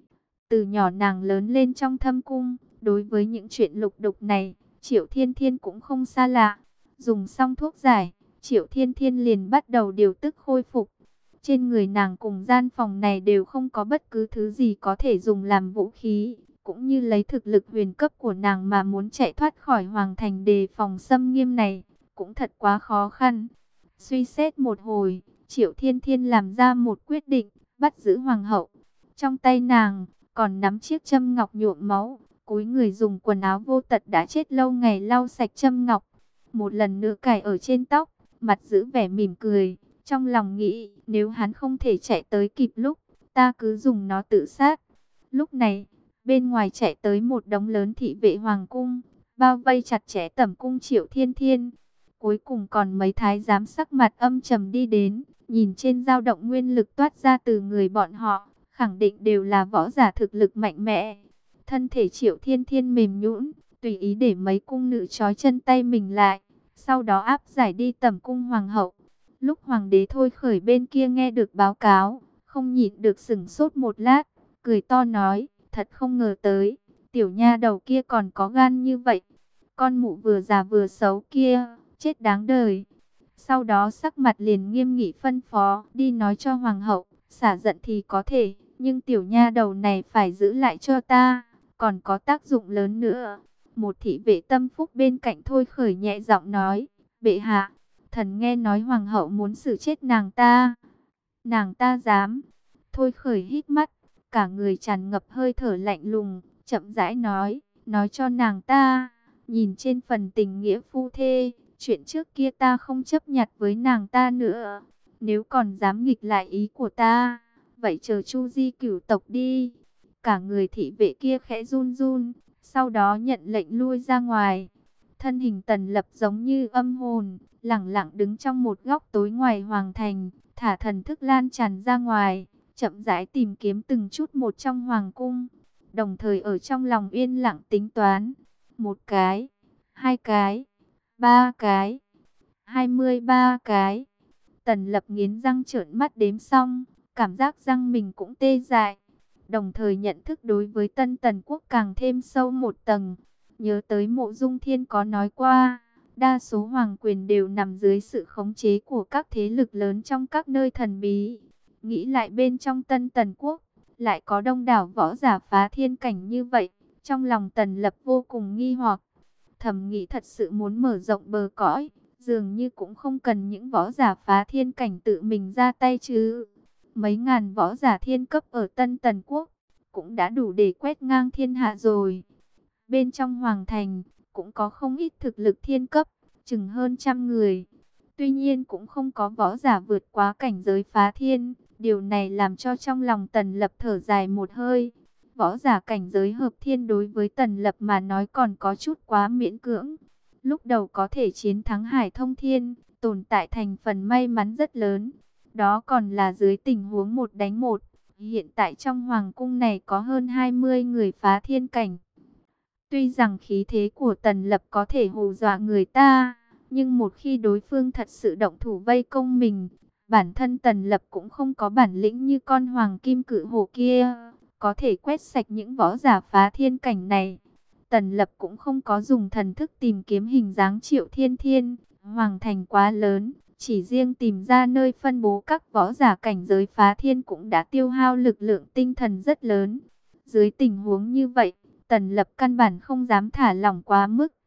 Từ nhỏ nàng lớn lên trong thâm cung, đối với những chuyện lục đục này, Triệu Thiên Thiên cũng không xa lạ. Dùng xong thuốc giải, Triệu Thiên Thiên liền bắt đầu điều tức khôi phục. Trên người nàng cùng gian phòng này đều không có bất cứ thứ gì có thể dùng làm vũ khí, cũng như lấy thực lực huyền cấp của nàng mà muốn chạy thoát khỏi hoàng thành đề phòng xâm nghiêm này, cũng thật quá khó khăn. Suy xét một hồi, Triệu Thiên Thiên làm ra một quyết định, bắt giữ hoàng hậu. Trong tay nàng còn nắm chiếc châm ngọc nhuộm máu, cúi người dùng quần áo vô tật đã chết lâu ngày lau sạch châm ngọc, một lần nữa cài ở trên tóc, mặt giữ vẻ mỉm cười. Trong lòng nghĩ, nếu hắn không thể chạy tới kịp lúc, ta cứ dùng nó tự sát. Lúc này, bên ngoài chạy tới một đống lớn thị vệ hoàng cung, bao vây chặt chẽ tẩm cung Triệu Thiên Thiên. Cuối cùng còn mấy thái giám sắc mặt âm trầm đi đến, nhìn trên dao động nguyên lực toát ra từ người bọn họ, khẳng định đều là võ giả thực lực mạnh mẽ. Thân thể Triệu Thiên Thiên mềm nhũn, tùy ý để mấy cung nữ trói chân tay mình lại, sau đó áp giải đi tẩm cung hoàng hậu. Lúc hoàng đế Thôi Khởi bên kia nghe được báo cáo, không nhịn được sửng sốt một lát, cười to nói, thật không ngờ tới, tiểu nha đầu kia còn có gan như vậy. Con mụ vừa già vừa xấu kia, chết đáng đời. Sau đó sắc mặt liền nghiêm nghị phân phó, đi nói cho hoàng hậu, xả giận thì có thể, nhưng tiểu nha đầu này phải giữ lại cho ta, còn có tác dụng lớn nữa. Một thị vệ tâm phúc bên cạnh Thôi Khởi nhẹ giọng nói, bệ hạ, thần nghe nói hoàng hậu muốn xử chết nàng ta. Nàng ta dám? Thôi Khởi hít mắt, cả người tràn ngập hơi thở lạnh lùng, chậm rãi nói, nói cho nàng ta, nhìn trên phần tình nghĩa phu thê, chuyện trước kia ta không chấp nhặt với nàng ta nữa. Nếu còn dám nghịch lại ý của ta, vậy chờ Chu Di cửu tộc đi. Cả người thị vệ kia khẽ run run, sau đó nhận lệnh lui ra ngoài. Thân hình Tần Lập giống như âm hồn, lẳng lặng đứng trong một góc tối ngoài hoàng thành, thả thần thức lan tràn ra ngoài, chậm rãi tìm kiếm từng chút một trong hoàng cung, đồng thời ở trong lòng yên lặng tính toán. Một cái, hai cái, ba cái, hai mươi ba cái. Tần Lập nghiến răng trợn mắt đếm xong, cảm giác răng mình cũng tê dại. Đồng thời nhận thức đối với Tân Tần Quốc càng thêm sâu một tầng. Nhớ tới Mộ Dung Thiên có nói qua, đa số hoàng quyền đều nằm dưới sự khống chế của các thế lực lớn trong các nơi thần bí. Nghĩ lại bên trong Tân Tần Quốc, lại có đông đảo võ giả phá thiên cảnh như vậy. Trong lòng Tần Lập vô cùng nghi hoặc, thầm nghĩ thật sự muốn mở rộng bờ cõi, dường như cũng không cần những võ giả phá thiên cảnh tự mình ra tay chứ. Mấy ngàn võ giả thiên cấp ở Tân Tần Quốc cũng đã đủ để quét ngang thiên hạ rồi. Bên trong hoàng thành cũng có không ít thực lực thiên cấp, chừng hơn trăm người. Tuy nhiên cũng không có võ giả vượt quá cảnh giới phá thiên. Điều này làm cho trong lòng Tần Lập thở dài một hơi. Võ giả cảnh giới hợp thiên đối với Tần Lập mà nói còn có chút quá miễn cưỡng. Lúc đầu có thể chiến thắng Hải Thông Thiên, tồn tại thành phần may mắn rất lớn. Đó còn là dưới tình huống một đánh một. Hiện tại trong hoàng cung này có hơn hai mươi người phá thiên cảnh. Tuy rằng khí thế của Tần Lập có thể hù dọa người ta, nhưng một khi đối phương thật sự động thủ vây công mình, bản thân Tần Lập cũng không có bản lĩnh như con hoàng kim cự hổ kia, có thể quét sạch những võ giả phá thiên cảnh này. Tần Lập cũng không có dùng thần thức tìm kiếm hình dáng Triệu Thiên Thiên, hoàng thành quá lớn, chỉ riêng tìm ra nơi phân bố các võ giả cảnh giới phá thiên cũng đã tiêu hao lực lượng tinh thần rất lớn. Dưới tình huống như vậy, Tần Lập căn bản không dám thả lỏng quá mức.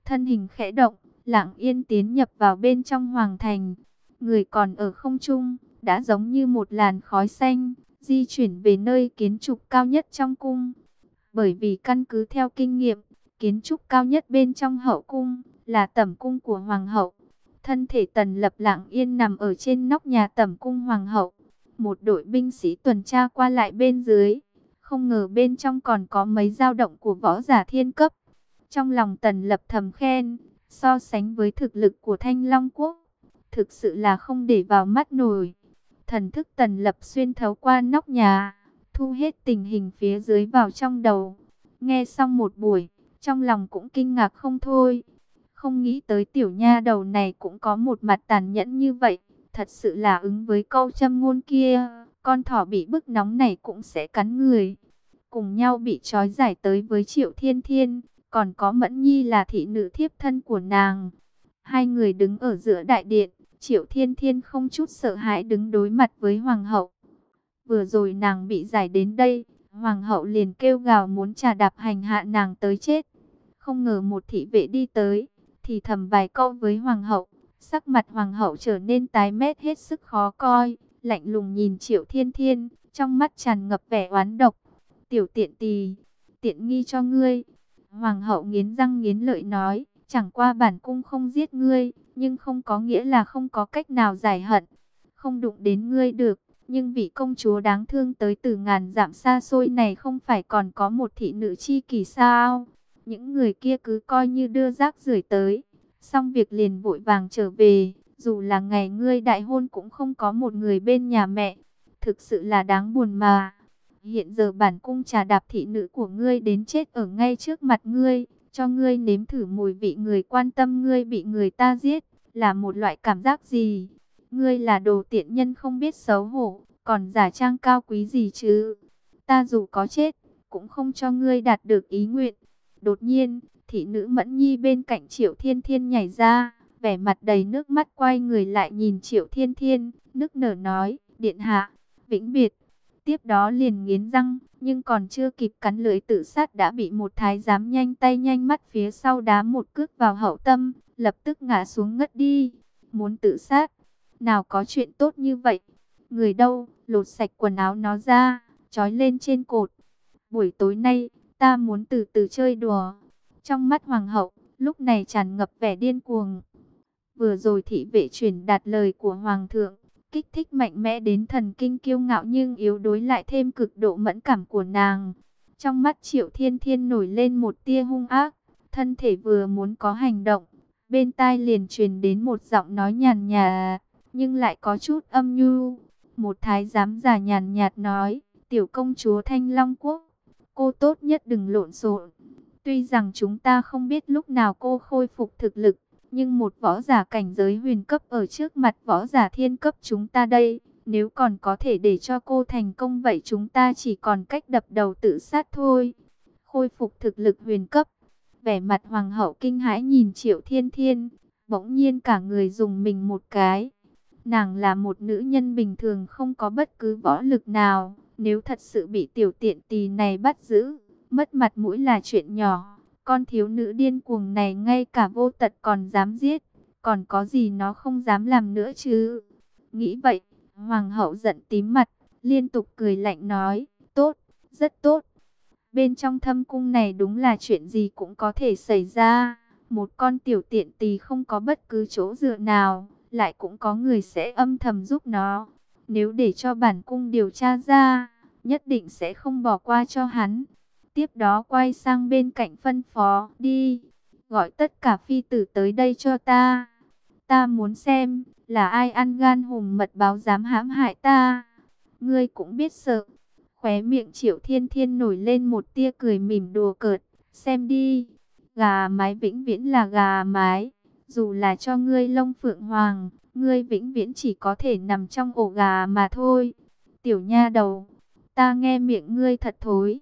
thân hình khẽ động, lặng yên tiến nhập vào bên trong hoàng thành. Người còn ở không trung, đã giống như một làn khói xanh, di chuyển về nơi kiến trúc cao nhất trong cung. Bởi vì căn cứ theo kinh nghiệm, kiến trúc cao nhất bên trong hậu cung là tẩm cung của hoàng hậu. Thân thể Tần Lập lặng yên nằm ở trên nóc nhà tẩm cung hoàng hậu. Một đội binh sĩ tuần tra qua lại bên dưới. Không ngờ bên trong còn có mấy dao động của võ giả thiên cấp. Trong lòng Tần Lập thầm khen, so sánh với thực lực của Thanh Long Quốc, thực sự là không để vào mắt nổi. Thần thức Tần Lập xuyên thấu qua nóc nhà, thu hết tình hình phía dưới vào trong đầu. Nghe xong một buổi, trong lòng cũng kinh ngạc không thôi. Không nghĩ tới tiểu nha đầu này cũng có một mặt tàn nhẫn như vậy. Thật sự là ứng với câu châm ngôn kia, con thỏ bị bức nóng này cũng sẽ cắn người. Cùng nhau bị trói giải tới với Triệu Thiên Thiên, còn có Mẫn Nhi là thị nữ thiếp thân của nàng. Hai người đứng ở giữa đại điện, Triệu Thiên Thiên không chút sợ hãi đứng đối mặt với hoàng hậu. Vừa rồi nàng bị giải đến đây, hoàng hậu liền kêu gào muốn trà đạp hành hạ nàng tới chết. Không ngờ một thị vệ đi tới, thì thầm vài câu với hoàng hậu. Sắc mặt hoàng hậu trở nên tái mét hết sức khó coi, lạnh lùng nhìn Triệu Thiên Thiên, trong mắt tràn ngập vẻ oán độc. Tiểu tiện tỳ, tiện nghi cho ngươi. Hoàng hậu nghiến răng nghiến lợi nói, chẳng qua bản cung không giết ngươi, nhưng không có nghĩa là không có cách nào giải hận. Không đụng đến ngươi được, nhưng vị công chúa đáng thương tới từ ngàn dặm xa xôi này không phải còn có một thị nữ chi kỷ sao? Những người kia cứ coi như đưa rác rưởi tới, xong việc liền vội vàng trở về, dù là ngày ngươi đại hôn cũng không có một người bên nhà mẹ. Thực sự là đáng buồn mà. Hiện giờ bản cung trà đạp thị nữ của ngươi đến chết ở ngay trước mặt ngươi, cho ngươi nếm thử mùi vị người quan tâm ngươi bị người ta giết, là một loại cảm giác gì? Ngươi là đồ tiện nhân không biết xấu hổ, còn giả trang cao quý gì chứ? Ta dù có chết, cũng không cho ngươi đạt được ý nguyện. Đột nhiên, thị nữ Mẫn Nhi bên cạnh Triệu Thiên Thiên nhảy ra, vẻ mặt đầy nước mắt quay người lại nhìn Triệu Thiên Thiên, nức nở nói, điện hạ, vĩnh biệt. Tiếp đó liền nghiến răng, nhưng còn chưa kịp cắn lưỡi tự sát đã bị một thái giám nhanh tay nhanh mắt phía sau đá một cước vào hậu tâm, lập tức ngã xuống ngất đi. Muốn tự sát? Nào có chuyện tốt như vậy. Người đâu, lột sạch quần áo nó ra, trói lên trên cột. Buổi tối nay, ta muốn từ từ chơi đùa. Trong mắt hoàng hậu, lúc này tràn ngập vẻ điên cuồng. Vừa rồi thị vệ truyền đạt lời của hoàng thượng, kích thích mạnh mẽ đến thần kinh kiêu ngạo nhưng yếu đuối lại thêm cực độ mẫn cảm của nàng. Trong mắt Triệu Thiên Thiên nổi lên một tia hung ác, thân thể vừa muốn có hành động, bên tai liền truyền đến một giọng nói nhàn nhạt, nhưng lại có chút âm nhu. Một thái giám già nhàn nhạt nói, tiểu công chúa Thanh Long Quốc, cô tốt nhất đừng lộn xộn. Tuy rằng chúng ta không biết lúc nào cô khôi phục thực lực, nhưng một võ giả cảnh giới huyền cấp ở trước mặt võ giả thiên cấp chúng ta đây, nếu còn có thể để cho cô thành công vậy chúng ta chỉ còn cách đập đầu tự sát thôi. Khôi phục thực lực huyền cấp. Vẻ mặt hoàng hậu kinh hãi nhìn Triệu Thiên Thiên, bỗng nhiên cả người dùng mình một cái. Nàng là một nữ nhân bình thường không có bất cứ võ lực nào, nếu thật sự bị tiểu tiện tỳ này bắt giữ, mất mặt mũi là chuyện nhỏ. Con thiếu nữ điên cuồng này ngay cả vô tật còn dám giết, còn có gì nó không dám làm nữa chứ? Nghĩ vậy, hoàng hậu giận tím mặt, liên tục cười lạnh nói, tốt, rất tốt. Bên trong thâm cung này đúng là chuyện gì cũng có thể xảy ra. Một con tiểu tiện tỳ không có bất cứ chỗ dựa nào, lại cũng có người sẽ âm thầm giúp nó. Nếu để cho bản cung điều tra ra, nhất định sẽ không bỏ qua cho hắn. Tiếp đó quay sang bên cạnh phân phó, đi, gọi tất cả phi tử tới đây cho ta. Ta muốn xem, là ai ăn gan hùm mật báo dám hãm hại ta. Ngươi cũng biết sợ. Khóe miệng Triệu Thiên Thiên nổi lên một tia cười mỉm đùa cợt. Xem đi, gà mái vĩnh viễn là gà mái. Dù là cho ngươi lông phượng hoàng, ngươi vĩnh viễn chỉ có thể nằm trong ổ gà mà thôi. Tiểu nha đầu, ta nghe miệng ngươi thật thối.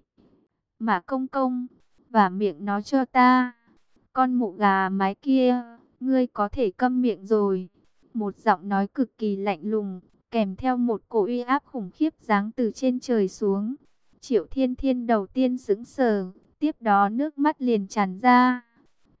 Mà công công, và miệng nó cho ta. Con mụ gà mái kia, ngươi có thể câm miệng rồi. Một giọng nói cực kỳ lạnh lùng, kèm theo một cổ uy áp khủng khiếp giáng từ trên trời xuống. Triệu Thiên Thiên đầu tiên sững sờ, tiếp đó nước mắt liền tràn ra.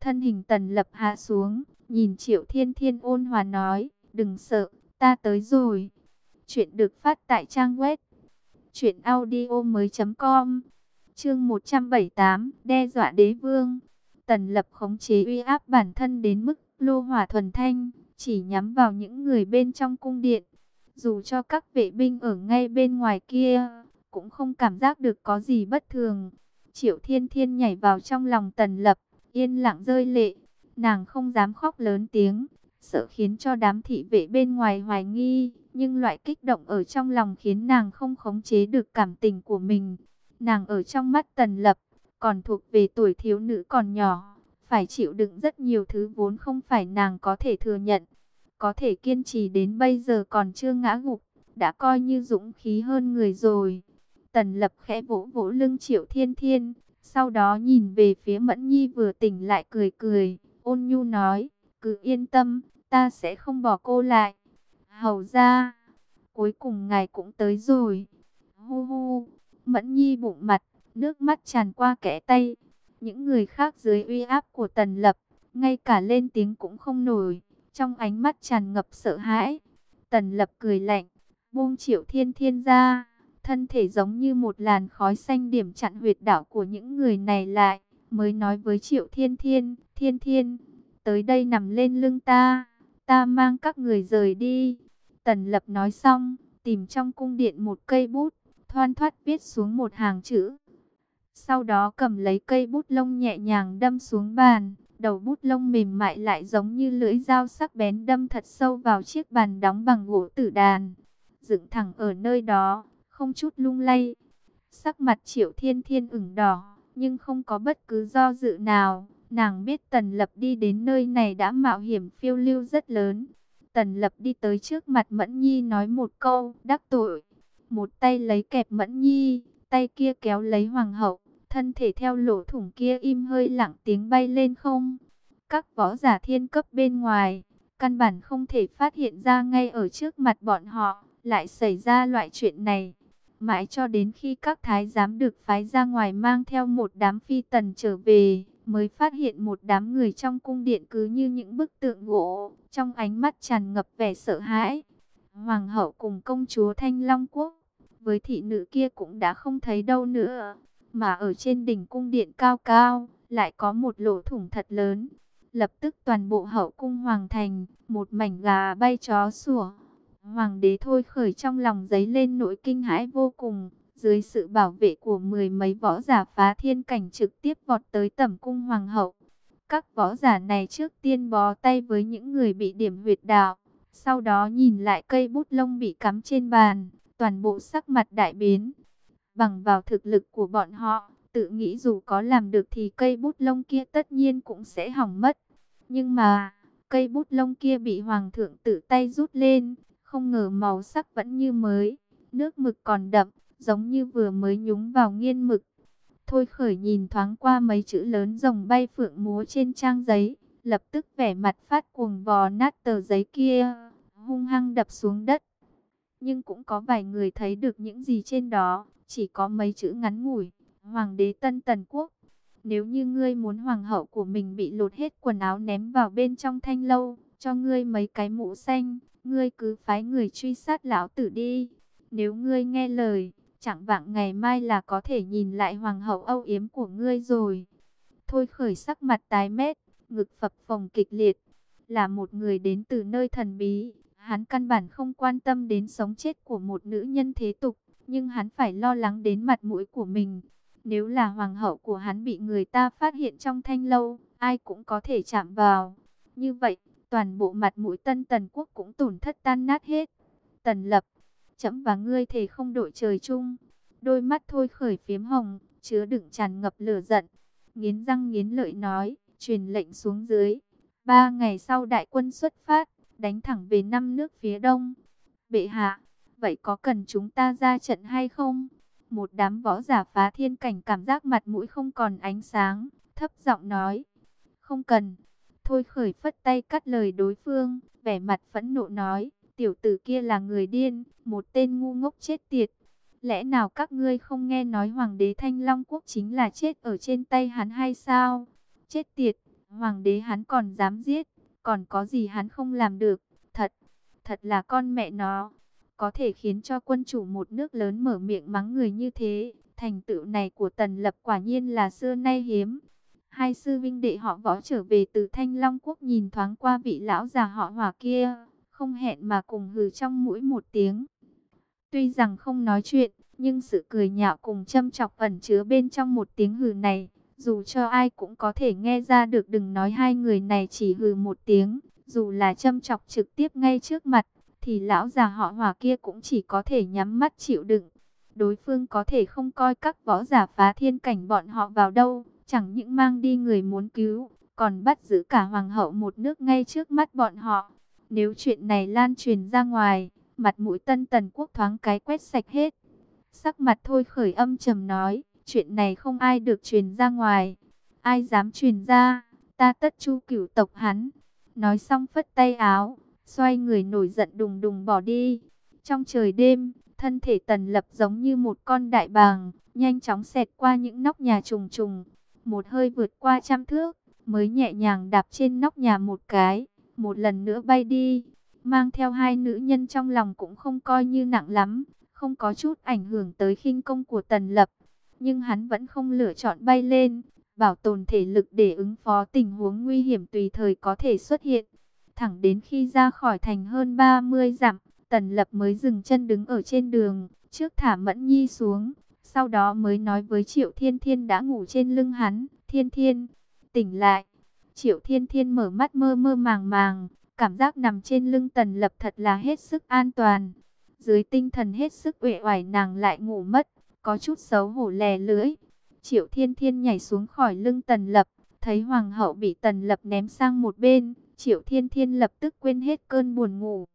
Thân hình Tần Lập hạ xuống, nhìn Triệu Thiên Thiên ôn hòa nói, đừng sợ, ta tới rồi. Chuyện được phát tại trang web truyện audio mới chấm com. Chương một trăm bảy mươi tám, đe dọa đế vương. Tần Lập khống chế uy áp bản thân đến mức lô hỏa thuần thanh, chỉ nhắm vào những người bên trong cung điện. Dù cho các vệ binh ở ngay bên ngoài kia, cũng không cảm giác được có gì bất thường. Triệu Thiên Thiên nhảy vào trong lòng Tần Lập, yên lặng rơi lệ. Nàng không dám khóc lớn tiếng, sợ khiến cho đám thị vệ bên ngoài hoài nghi. Nhưng loại kích động ở trong lòng khiến nàng không khống chế được cảm tình của mình. Nàng ở trong mắt Tần Lập, còn thuộc về tuổi thiếu nữ còn nhỏ, phải chịu đựng rất nhiều thứ vốn không phải nàng có thể thừa nhận. Có thể kiên trì đến bây giờ còn chưa ngã gục, đã coi như dũng khí hơn người rồi. Tần Lập khẽ vỗ vỗ lưng Triệu Thiên Thiên, sau đó nhìn về phía Mẫn Nhi vừa tỉnh lại cười cười, ôn nhu nói, cứ yên tâm, ta sẽ không bỏ cô lại. Hầu ra, cuối cùng ngài cũng tới rồi. Hu hu, Mẫn Nhi bụng mặt, nước mắt tràn qua kẽ tay. Những người khác dưới uy áp của Tần Lập, ngay cả lên tiếng cũng không nổi, trong ánh mắt tràn ngập sợ hãi. Tần Lập cười lạnh, buông Triệu Thiên Thiên ra, thân thể giống như một làn khói xanh điểm chặn huyệt đạo của những người này lại, mới nói với Triệu Thiên Thiên, Thiên Thiên, tới đây nằm lên lưng ta, ta mang các người rời đi. Tần Lập nói xong, tìm trong cung điện một cây bút, thoăn thoắt viết xuống một hàng chữ. Sau đó cầm lấy cây bút lông nhẹ nhàng đâm xuống bàn, đầu bút lông mềm mại lại giống như lưỡi dao sắc bén đâm thật sâu vào chiếc bàn đóng bằng gỗ tử đàn, dựng thẳng ở nơi đó, không chút lung lay. Sắc mặt Triệu Thiên Thiên ửng đỏ, nhưng không có bất cứ do dự nào. Nàng biết Tần Lập đi đến nơi này đã mạo hiểm phiêu lưu rất lớn. Tần Lập đi tới trước mặt Mẫn Nhi nói một câu, đắc tội. Một tay lấy kẹp Mẫn Nhi, tay kia kéo lấy Hoàng hậu. Thân thể theo lỗ thủng kia im hơi lặng tiếng bay lên không. Các võ giả thiên cấp bên ngoài, căn bản không thể phát hiện ra ngay ở trước mặt bọn họ, lại xảy ra loại chuyện này. Mãi cho đến khi các thái giám được phái ra ngoài mang theo một đám phi tần trở về, mới phát hiện một đám người trong cung điện cứ như những bức tượng gỗ, trong ánh mắt tràn ngập vẻ sợ hãi. Hoàng hậu cùng công chúa Thanh Long Quốc, với thị nữ kia cũng đã không thấy đâu nữa. Mà ở trên đỉnh cung điện cao cao, lại có một lỗ thủng thật lớn. Lập tức toàn bộ hậu cung hoàng thành, một mảnh gà bay chó sủa. Hoàng đế Thôi Khởi trong lòng dấy lên nỗi kinh hãi vô cùng. Dưới sự bảo vệ của mười mấy võ giả phá thiên cảnh trực tiếp vọt tới tẩm cung hoàng hậu. Các võ giả này trước tiên bó tay với những người bị điểm huyệt đạo. Sau đó nhìn lại cây bút lông bị cắm trên bàn, toàn bộ sắc mặt đại biến. Bằng vào thực lực của bọn họ, tự nghĩ dù có làm được thì cây bút lông kia tất nhiên cũng sẽ hỏng mất. Nhưng mà, cây bút lông kia bị hoàng thượng tự tay rút lên, không ngờ màu sắc vẫn như mới, nước mực còn đậm, giống như vừa mới nhúng vào nghiên mực. Thôi Khởi nhìn thoáng qua mấy chữ lớn rồng bay phượng múa trên trang giấy, lập tức vẻ mặt phát cuồng vò nát tờ giấy kia, hung hăng đập xuống đất. Nhưng cũng có vài người thấy được những gì trên đó, chỉ có mấy chữ ngắn ngủi, Hoàng đế Tân Tần Quốc. Nếu như ngươi muốn hoàng hậu của mình bị lột hết quần áo ném vào bên trong thanh lâu, cho ngươi mấy cái mũ xanh, ngươi cứ phái người truy sát lão tử đi. Nếu ngươi nghe lời, chẳng vạng ngày mai là có thể nhìn lại hoàng hậu âu yếm của ngươi rồi. Thôi Khởi sắc mặt tái mét, ngực phập phồng kịch liệt. Là một người đến từ nơi thần bí, hắn căn bản không quan tâm đến sống chết của một nữ nhân thế tục, nhưng hắn phải lo lắng đến mặt mũi của mình. Nếu là hoàng hậu của hắn bị người ta phát hiện trong thanh lâu, ai cũng có thể chạm vào. Như vậy, toàn bộ mặt mũi Tân Tần Quốc cũng tổn thất tan nát hết. Tần Lập, trẫm và ngươi thề không đội trời chung. Đôi mắt Thôi Khởi phiếm hồng, chứa đựng tràn ngập lửa giận. Nghiến răng nghiến lợi nói, truyền lệnh xuống dưới. Ba ngày sau đại quân xuất phát, đánh thẳng về năm nước phía đông. Bệ hạ, vậy có cần chúng ta ra trận hay không? Một đám võ giả phá thiên cảnh cảm giác mặt mũi không còn ánh sáng, thấp giọng nói. Không cần. Thôi Khởi phất tay cắt lời đối phương, vẻ mặt phẫn nộ nói. Tiểu tử kia là người điên, một tên ngu ngốc chết tiệt. Lẽ nào các ngươi không nghe nói Hoàng đế Thanh Long Quốc chính là chết ở trên tay hắn hay sao? Chết tiệt, Hoàng đế hắn còn dám giết, còn có gì hắn không làm được, thật, thật là con mẹ nó. Có thể khiến cho quân chủ một nước lớn mở miệng mắng người như thế, thành tựu này của Tần Lập quả nhiên là xưa nay hiếm. Hai sư vinh đệ họ Võ trở về từ Thanh Long Quốc nhìn thoáng qua vị lão già họ Hỏa kia, không hẹn mà cùng hừ trong mũi một tiếng. Tuy rằng không nói chuyện, nhưng sự cười nhạo cùng châm chọc ẩn chứa bên trong một tiếng hừ này, dù cho ai cũng có thể nghe ra được. Đừng nói hai người này chỉ hừ một tiếng, dù là châm chọc trực tiếp ngay trước mặt, thì lão già họ Hỏa kia cũng chỉ có thể nhắm mắt chịu đựng. Đối phương có thể không coi các võ giả phá thiên cảnh bọn họ vào đâu, chẳng những mang đi người muốn cứu, còn bắt giữ cả hoàng hậu một nước ngay trước mắt bọn họ. Nếu chuyện này lan truyền ra ngoài, mặt mũi Tân Tần Quốc thoáng cái quét sạch hết. Sắc mặt Thôi Khởi âm trầm nói, chuyện này không ai được truyền ra ngoài. Ai dám truyền ra, ta tất chu cửu tộc hắn. Nói xong phất tay áo, xoay người nổi giận đùng đùng bỏ đi. Trong trời đêm, thân thể Tần Lập giống như một con đại bàng, nhanh chóng xẹt qua những nóc nhà trùng trùng. Một hơi vượt qua trăm thước, mới nhẹ nhàng đạp trên nóc nhà một cái, một lần nữa bay đi. Mang theo hai nữ nhân trong lòng cũng không coi như nặng lắm, không có chút ảnh hưởng tới khinh công của Tần Lập. Nhưng hắn vẫn không lựa chọn bay lên, bảo tồn thể lực để ứng phó tình huống nguy hiểm tùy thời có thể xuất hiện. Thẳng đến khi ra khỏi thành hơn ba mươi dặm, Tần Lập mới dừng chân đứng ở trên đường, trước thả Mẫn Nhi xuống, sau đó mới nói với Triệu Thiên Thiên đã ngủ trên lưng hắn, Thiên Thiên, tỉnh lại. Triệu Thiên Thiên mở mắt mơ mơ màng màng, cảm giác nằm trên lưng Tần Lập thật là hết sức an toàn. Dưới tinh thần hết sức uể oải nàng lại ngủ mất, có chút xấu hổ lè lưỡi. Triệu Thiên Thiên nhảy xuống khỏi lưng Tần Lập, thấy hoàng hậu bị Tần Lập ném sang một bên, Triệu Thiên Thiên lập tức quên hết cơn buồn ngủ,